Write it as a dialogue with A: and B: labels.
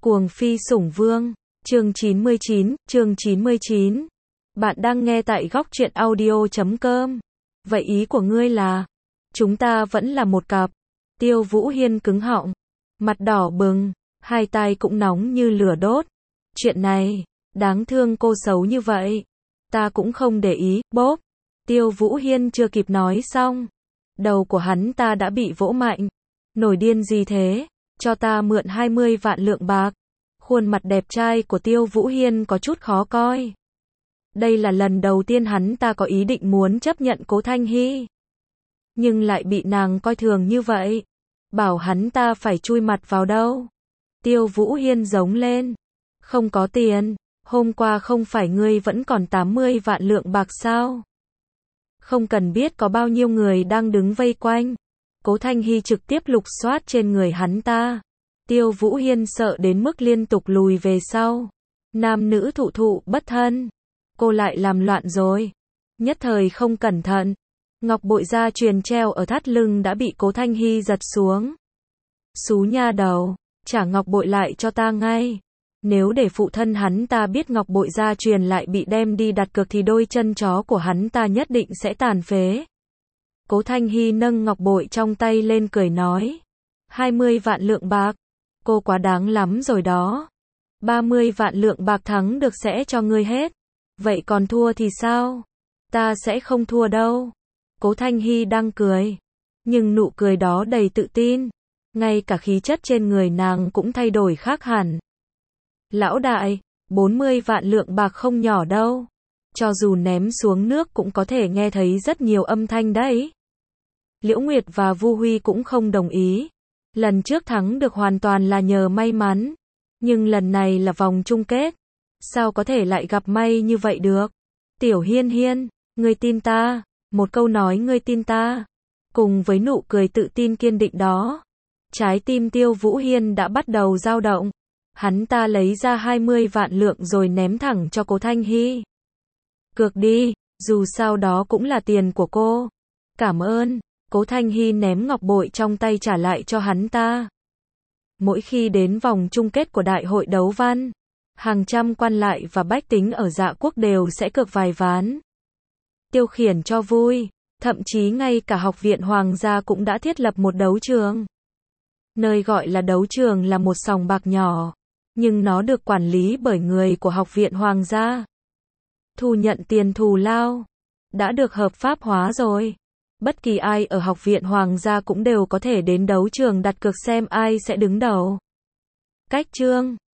A: Cuồng phi sủng vương, chương 99. Bạn đang nghe tại góc truyện audio.com. Vậy ý của ngươi là, chúng ta vẫn là một cặp. Tiêu Vũ Hiên cứng họng, mặt đỏ bừng, hai tai cũng nóng như lửa đốt. Chuyện này, đáng thương cô xấu như vậy. Ta cũng không để ý, bốp. Tiêu Vũ Hiên chưa kịp nói xong. Đầu của hắn ta đã bị vỗ mạnh. Nổi điên gì thế? Cho ta mượn 20 vạn lượng bạc. Khuôn mặt đẹp trai của Tiêu Vũ Hiên có chút khó coi. Đây là lần đầu tiên hắn ta có ý định muốn chấp nhận Cố Thanh Hy. Nhưng lại bị nàng coi thường như vậy. Bảo hắn ta phải chui mặt vào đâu. Tiêu Vũ Hiên giống lên. Không có tiền. Hôm qua không phải ngươi vẫn còn 80 vạn lượng bạc sao? Không cần biết có bao nhiêu người đang đứng vây quanh. Cố Thanh Hy trực tiếp lục soát trên người hắn ta. Tiêu Vũ Hiên sợ đến mức liên tục lùi về sau. Nam nữ thụ bất thân. Cô lại làm loạn rồi. Nhất thời không cẩn thận. Ngọc bội gia truyền treo ở thắt lưng đã bị Cố Thanh Hy giật xuống. Xú nha đầu, trả ngọc bội lại cho ta ngay. Nếu để phụ thân hắn ta biết ngọc bội gia truyền lại bị đem đi đặt cược thì đôi chân chó của hắn ta nhất định sẽ tàn phế. Cố Thanh Hy nâng ngọc bội trong tay lên cười nói. 20 vạn lượng bạc. Cô quá đáng lắm rồi đó. 30 vạn lượng bạc thắng được sẽ cho ngươi hết. Vậy còn thua thì sao? Ta sẽ không thua đâu. Cố Thanh Hy đang cười. Nhưng nụ cười đó đầy tự tin. Ngay cả khí chất trên người nàng cũng thay đổi khác hẳn. Lão đại, 40 vạn lượng bạc không nhỏ đâu. Cho dù ném xuống nước cũng có thể nghe thấy rất nhiều âm thanh đấy. Liễu Nguyệt và Vu Huy cũng không đồng ý. Lần trước thắng được hoàn toàn là nhờ may mắn. Nhưng lần này là vòng chung kết. Sao có thể lại gặp may như vậy được? Tiểu Hiên Hiên, ngươi tin ta. Một câu nói ngươi tin ta. Cùng với nụ cười tự tin kiên định đó. Trái tim Tiêu Vũ Hiên đã bắt đầu dao động. Hắn ta lấy ra 20 vạn lượng rồi ném thẳng cho Cố Thanh Hy. Cược đi, dù sao đó cũng là tiền của cô. Cảm ơn. Cố Thanh Hy ném ngọc bội trong tay trả lại cho hắn ta. Mỗi khi đến vòng chung kết của đại hội đấu văn, hàng trăm quan lại và bách tính ở Dạ Quốc đều sẽ cược vài ván. Tiêu khiển cho vui, thậm chí ngay cả học viện Hoàng gia cũng đã thiết lập một đấu trường. Nơi gọi là đấu trường là một sòng bạc nhỏ, nhưng nó được quản lý bởi người của học viện Hoàng gia. Thu nhận tiền thù lao đã được hợp pháp hóa rồi. Bất kỳ ai ở học viện Hoàng gia cũng đều có thể đến đấu trường đặt cược xem ai sẽ đứng đầu. Cách chương